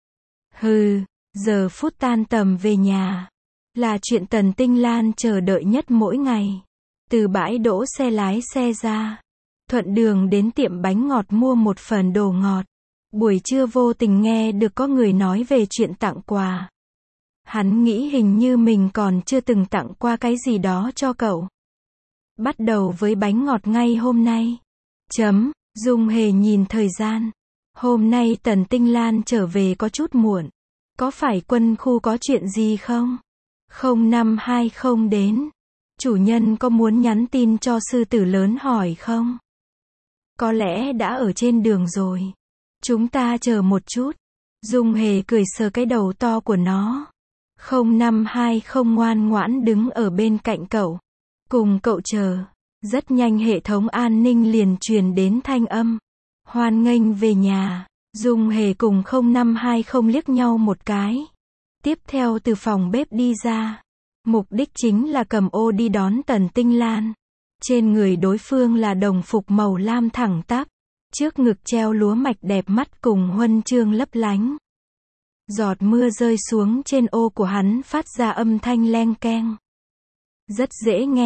Hừ, giờ phút tan tầm về nhà. Là chuyện Tần Tinh Lan chờ đợi nhất mỗi ngày. Từ bãi đỗ xe lái xe ra. Thuận đường đến tiệm bánh ngọt mua một phần đồ ngọt. Buổi trưa vô tình nghe được có người nói về chuyện tặng quà. Hắn nghĩ hình như mình còn chưa từng tặng qua cái gì đó cho cậu. Bắt đầu với bánh ngọt ngay hôm nay. Chấm, Dung Hề nhìn thời gian. Hôm nay Tần Tinh Lan trở về có chút muộn. Có phải quân khu có chuyện gì không? không năm hai không đến. Chủ nhân có muốn nhắn tin cho sư tử lớn hỏi không? Có lẽ đã ở trên đường rồi. Chúng ta chờ một chút. Dung Hề cười sờ cái đầu to của nó. không năm hai không ngoan ngoãn đứng ở bên cạnh cậu. Cùng cậu chờ. Rất nhanh hệ thống an ninh liền truyền đến thanh âm. Hoan nghênh về nhà. Dung Hề cùng không năm hai không liếc nhau một cái. Tiếp theo từ phòng bếp đi ra. Mục đích chính là cầm ô đi đón Tần Tinh Lan. Trên người đối phương là đồng phục màu lam thẳng tắp. Trước ngực treo lúa mạch đẹp mắt cùng huân chương lấp lánh. Giọt mưa rơi xuống trên ô của hắn phát ra âm thanh leng keng. Rất dễ nghe,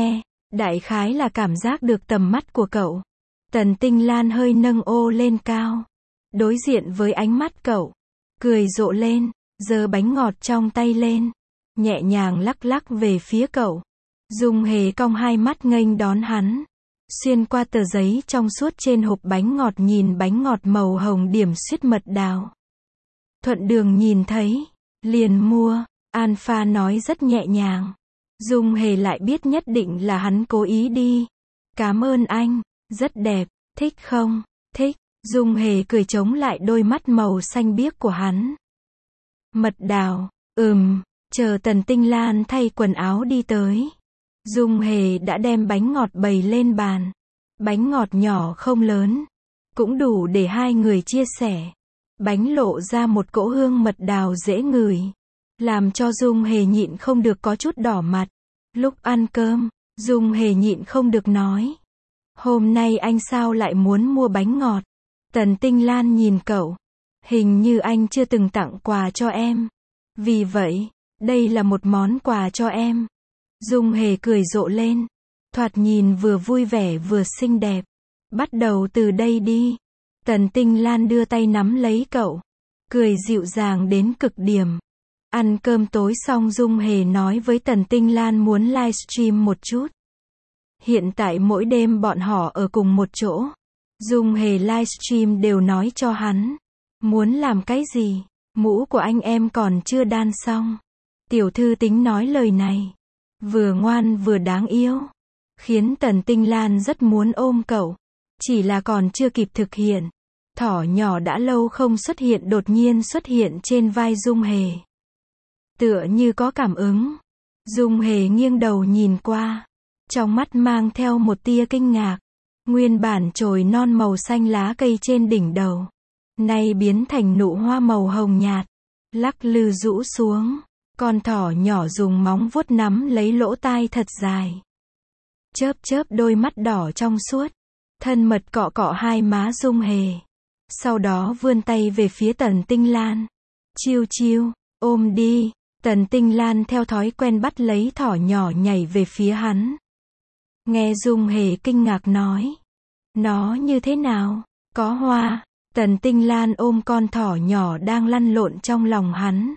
Đại khái là cảm giác được tầm mắt của cậu. Tần Tinh Lan hơi nâng ô lên cao. Đối diện với ánh mắt cậu. Cười rộ lên, giơ bánh ngọt trong tay lên. Nhẹ nhàng lắc lắc về phía cậu. Dung Hề cong hai mắt nghênh đón hắn. Xuyên qua tờ giấy trong suốt trên hộp bánh ngọt nhìn bánh ngọt màu hồng điểm xuyết mật đào. Thuận đường nhìn thấy, liền mua, Alpha nói rất nhẹ nhàng. Dung Hề lại biết nhất định là hắn cố ý đi. Cảm ơn anh, rất đẹp, thích không? Thích. Dung Hề cười chống lại đôi mắt màu xanh biếc của hắn. Mật đào, ừm, chờ Tần Tinh Lan thay quần áo đi tới. Dung Hề đã đem bánh ngọt bày lên bàn. Bánh ngọt nhỏ không lớn, cũng đủ để hai người chia sẻ. Bánh lộ ra một cỗ hương mật đào dễ ngửi, làm cho Dung Hề nhịn không được có chút đỏ mặt. Lúc ăn cơm, Dung Hề nhịn không được nói. Hôm nay anh sao lại muốn mua bánh ngọt? Tần Tinh Lan nhìn cậu. Hình như anh chưa từng tặng quà cho em. Vì vậy, đây là một món quà cho em. Dung Hề cười rộ lên. Thoạt nhìn vừa vui vẻ vừa xinh đẹp. Bắt đầu từ đây đi. Tần Tinh Lan đưa tay nắm lấy cậu. Cười dịu dàng đến cực điểm. Ăn cơm tối xong Dung Hề nói với Tần Tinh Lan muốn livestream một chút. Hiện tại mỗi đêm bọn họ ở cùng một chỗ. Dung Hề livestream đều nói cho hắn. Muốn làm cái gì? Mũ của anh em còn chưa đan xong. Tiểu thư tính nói lời này. Vừa ngoan vừa đáng yêu. Khiến Tần Tinh Lan rất muốn ôm cậu. Chỉ là còn chưa kịp thực hiện. Thỏ nhỏ đã lâu không xuất hiện đột nhiên xuất hiện trên vai Dung Hề. Tựa như có cảm ứng. Dung Hề nghiêng đầu nhìn qua. Trong mắt mang theo một tia kinh ngạc. Nguyên bản chồi non màu xanh lá cây trên đỉnh đầu. Nay biến thành nụ hoa màu hồng nhạt. Lắc lư rũ xuống. Con thỏ nhỏ dùng móng vuốt nắm lấy lỗ tai thật dài. Chớp chớp đôi mắt đỏ trong suốt. Thân mật cọ cọ hai má Dung Hề. Sau đó vươn tay về phía Tần Tinh Lan. Chiêu chiêu, ôm đi. Tần Tinh Lan theo thói quen bắt lấy thỏ nhỏ nhảy về phía hắn. Nghe Dung Hề kinh ngạc nói. Nó như thế nào? Có hoa. Tần Tinh Lan ôm con thỏ nhỏ đang lăn lộn trong lòng hắn.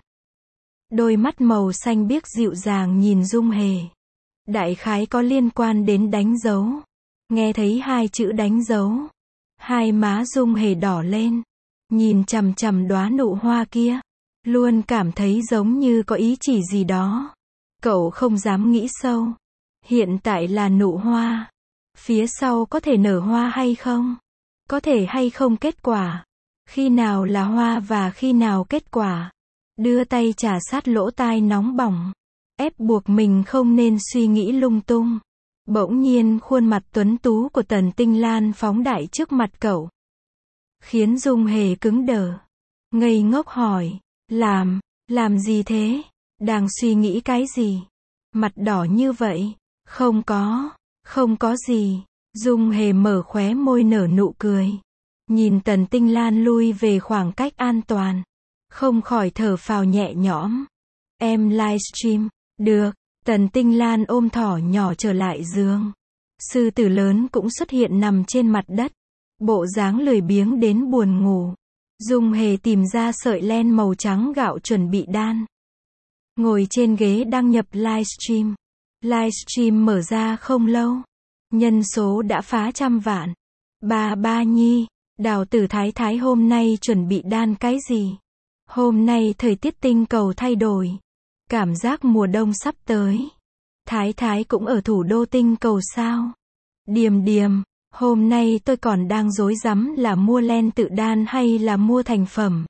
Đôi mắt màu xanh biếc dịu dàng nhìn Dung Hề. Đại khái có liên quan đến đánh dấu. Nghe thấy hai chữ đánh dấu. Hai má Dung Hề đỏ lên. Nhìn chằm chằm đóa nụ hoa kia. Luôn cảm thấy giống như có ý chỉ gì đó. Cậu không dám nghĩ sâu. Hiện tại là nụ hoa. Phía sau có thể nở hoa hay không? Có thể hay không kết quả? Khi nào là hoa và khi nào kết quả? Đưa tay trà sát lỗ tai nóng bỏng. Ép buộc mình không nên suy nghĩ lung tung. Bỗng nhiên khuôn mặt tuấn tú của Tần Tinh Lan phóng đại trước mặt cậu. Khiến Dung Hề cứng đờ. Ngây ngốc hỏi. Làm, làm gì thế? Đang suy nghĩ cái gì? Mặt đỏ như vậy. Không có, không có gì. Dung Hề mở khóe môi nở nụ cười. Nhìn Tần Tinh Lan lui về khoảng cách an toàn. Không khỏi thở phào nhẹ nhõm. Em livestream. Được. Tần Tinh Lan ôm thỏ nhỏ trở lại giường. Sư tử lớn cũng xuất hiện nằm trên mặt đất. Bộ dáng lười biếng đến buồn ngủ. Dung Hề tìm ra sợi len màu trắng gạo chuẩn bị đan. Ngồi trên ghế đăng nhập livestream. Livestream mở ra không lâu. Nhân số đã phá trăm vạn. Bà Ba Nhi, Đào Tử Thái Thái hôm nay chuẩn bị đan cái gì? Hôm nay thời tiết tinh cầu thay đổi. Cảm giác mùa đông sắp tới. Thái Thái cũng ở thủ đô tinh cầu sao? Điềm điềm, hôm nay tôi còn đang rối rắm là mua len tự đan hay là mua thành phẩm.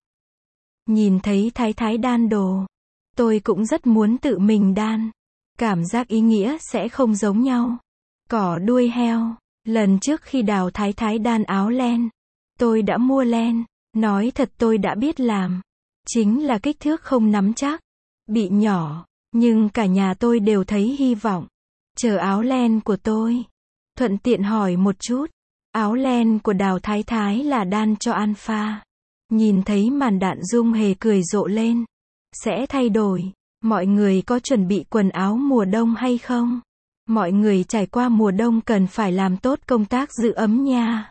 Nhìn thấy Thái Thái đan đồ. Tôi cũng rất muốn tự mình đan. Cảm giác ý nghĩa sẽ không giống nhau. Cỏ đuôi heo. Lần trước khi Đào Thái Thái đan áo len. Tôi đã mua len. Nói thật tôi đã biết làm. Chính là kích thước không nắm chắc. Bị nhỏ. Nhưng cả nhà tôi đều thấy hy vọng. Chờ áo len của tôi. Thuận tiện hỏi một chút. Áo len của Đào Thái Thái là đan cho Alpha. Nhìn thấy màn đạn Dung Hề cười rộ lên. Sẽ thay đổi. Mọi người có chuẩn bị quần áo mùa đông hay không? Mọi người trải qua mùa đông cần phải làm tốt công tác giữ ấm nha.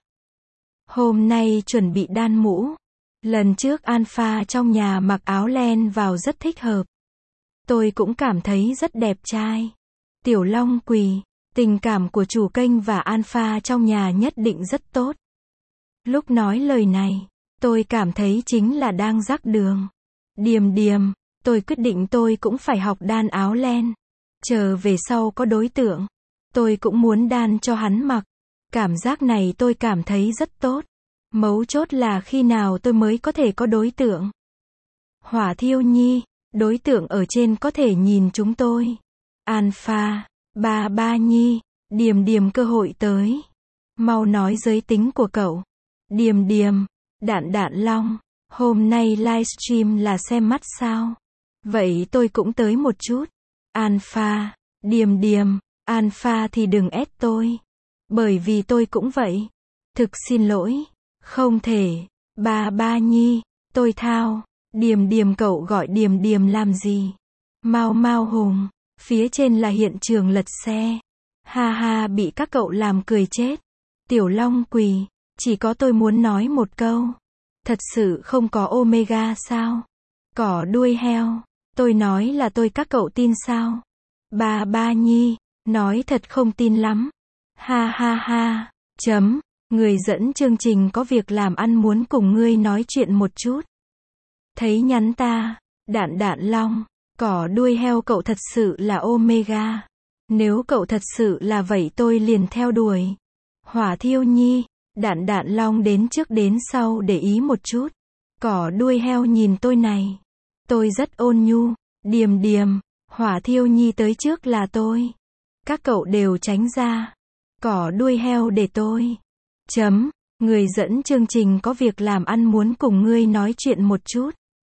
Hôm nay chuẩn bị đan mũ. Lần trước Alpha trong nhà mặc áo len vào rất thích hợp. Tôi cũng cảm thấy rất đẹp trai. Tiểu Long Quỳ, tình cảm của chủ kênh và Alpha trong nhà nhất định rất tốt. Lúc nói lời này, tôi cảm thấy chính là đang rắc đường. Điềm điềm, tôi quyết định tôi cũng phải học đan áo len. Chờ về sau có đối tượng, tôi cũng muốn đan cho hắn mặc. Cảm giác này tôi cảm thấy rất tốt. Mấu chốt là khi nào tôi mới có thể có đối tượng. Hỏa Thiêu Nhi, đối tượng ở trên có thể nhìn chúng tôi. Alpha, ba ba Nhi, Điềm điềm cơ hội tới. Mau nói giới tính của cậu. Điềm điềm, đạn đạn long, hôm nay livestream là xem mắt sao? Vậy tôi cũng tới một chút. Alpha, điềm điềm, Alpha thì đừng ép tôi. Bởi vì tôi cũng vậy. Thực xin lỗi. Không thể. Ba ba Nhi, tôi thao. Điềm điềm cậu gọi điềm điềm làm gì? Mau mau hùng. Phía trên là hiện trường lật xe. Ha ha bị các cậu làm cười chết. Tiểu Long Quỳ, chỉ có tôi muốn nói một câu. Thật sự không có Omega sao? Cỏ đuôi heo. Tôi nói là tôi các cậu tin sao? Ba ba Nhi, nói thật không tin lắm. Ha ha ha. Chấm. Người dẫn chương trình có việc làm ăn muốn cùng ngươi nói chuyện một chút. Thấy nhắn ta. Đạn đạn long. Cỏ đuôi heo cậu thật sự là Omega. Nếu cậu thật sự là vậy tôi liền theo đuổi. Hỏa Thiêu Nhi. Đạn đạn long đến trước đến sau để ý một chút. Cỏ đuôi heo nhìn tôi này. Tôi rất ôn nhu. Điềm điềm. Hỏa Thiêu Nhi tới trước là tôi. Các cậu đều tránh ra. Cỏ đuôi heo để tôi. Chấm. Người dẫn chương trình có việc làm ăn muốn cùng ngươi nói chuyện một chút.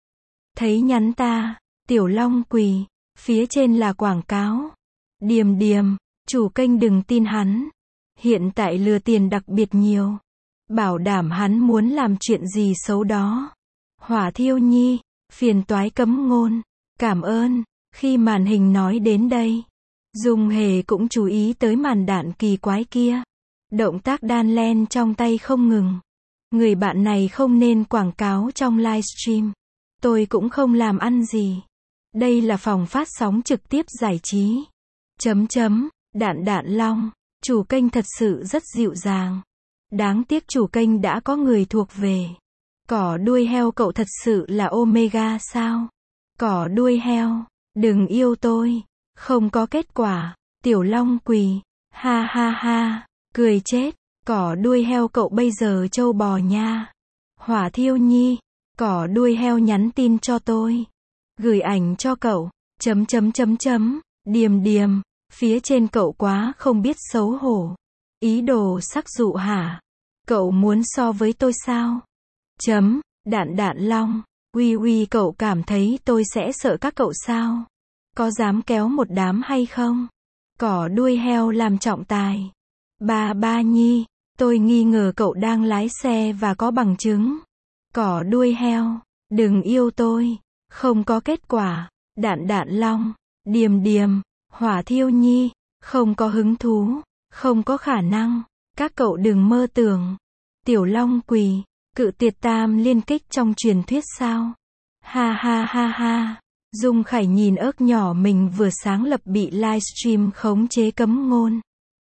Thấy nhắn ta. Tiểu Long Quỳ. Phía trên là quảng cáo. Điềm điềm. Chủ kênh đừng tin hắn. Hiện tại lừa tiền đặc biệt nhiều. Bảo đảm hắn muốn làm chuyện gì xấu đó. Hỏa Thiêu Nhi. Phiền toái cấm ngôn. Cảm ơn. Khi màn hình nói đến đây, Dung Hề cũng chú ý tới màn đạn kỳ quái kia. Động tác đan len trong tay không ngừng. Người bạn này không nên quảng cáo trong livestream. Tôi cũng không làm ăn gì. Đây là phòng phát sóng trực tiếp giải trí. Chấm chấm. Đạn đạn long. Chủ kênh thật sự rất dịu dàng. Đáng tiếc chủ kênh đã có người thuộc về. Cỏ đuôi heo cậu thật sự là Omega sao? Cỏ đuôi heo. Đừng yêu tôi. Không có kết quả. Tiểu Long Quỳ. Ha ha ha. Cười chết. Cỏ đuôi heo cậu bây giờ trâu bò nha. Hỏa Thiêu Nhi. Cỏ đuôi heo nhắn tin cho tôi. Gửi ảnh cho cậu. Chấm chấm chấm chấm. Điềm điềm. Phía trên cậu quá không biết xấu hổ. Ý đồ sắc dụ hả? Cậu muốn so với tôi sao? Chấm. Đạn đạn long. Uy uy cậu cảm thấy tôi sẽ sợ các cậu sao? Có dám kéo một đám hay không? Cỏ đuôi heo làm trọng tài. Ba ba Nhi. Tôi nghi ngờ cậu đang lái xe và có bằng chứng. Cỏ đuôi heo. Đừng yêu tôi. Không có kết quả. Đạn đạn long. Điềm điềm. Hỏa Thiêu Nhi. Không có hứng thú. Không có khả năng. Các cậu đừng mơ tưởng. Tiểu Long Quỳ. Cự tiệt tam liên kích trong truyền thuyết sao? Ha ha ha ha. Dung Khải nhìn ớt nhỏ mình vừa sáng lập bị livestream khống chế cấm ngôn.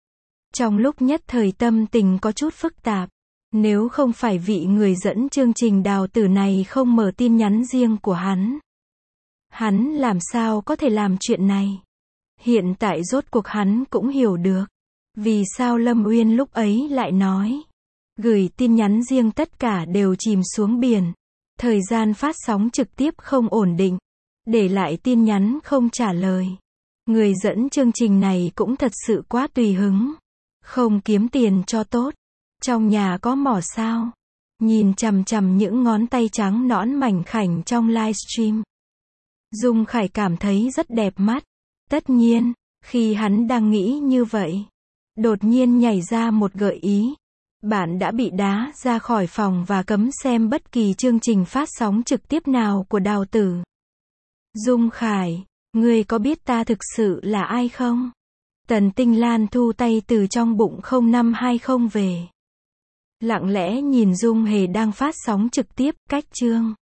Trong lúc nhất thời tâm tình có chút phức tạp. Nếu không phải vị người dẫn chương trình đào tử này không mở tin nhắn riêng của hắn. Hắn làm sao có thể làm chuyện này? Hiện tại rốt cuộc hắn cũng hiểu được. Vì sao Lâm Uyên lúc ấy lại nói. Gửi tin nhắn riêng tất cả đều chìm xuống biển. Thời gian phát sóng trực tiếp không ổn định. Để lại tin nhắn không trả lời. Người dẫn chương trình này cũng thật sự quá tùy hứng. Không kiếm tiền cho tốt. Trong nhà có mỏ sao? Nhìn chằm chằm những ngón tay trắng nõn mảnh khảnh trong livestream. Dung Khải cảm thấy rất đẹp mắt. Tất nhiên, khi hắn đang nghĩ như vậy, đột nhiên nhảy ra một gợi ý. Bạn đã bị đá ra khỏi phòng và cấm xem bất kỳ chương trình phát sóng trực tiếp nào của Đào Tử. Dung Khải, ngươi có biết ta thực sự là ai không? Tần Tinh Lan thu tay từ trong bụng không năm hai không về. Lặng lẽ nhìn Dung Hề đang phát sóng trực tiếp, cách chương.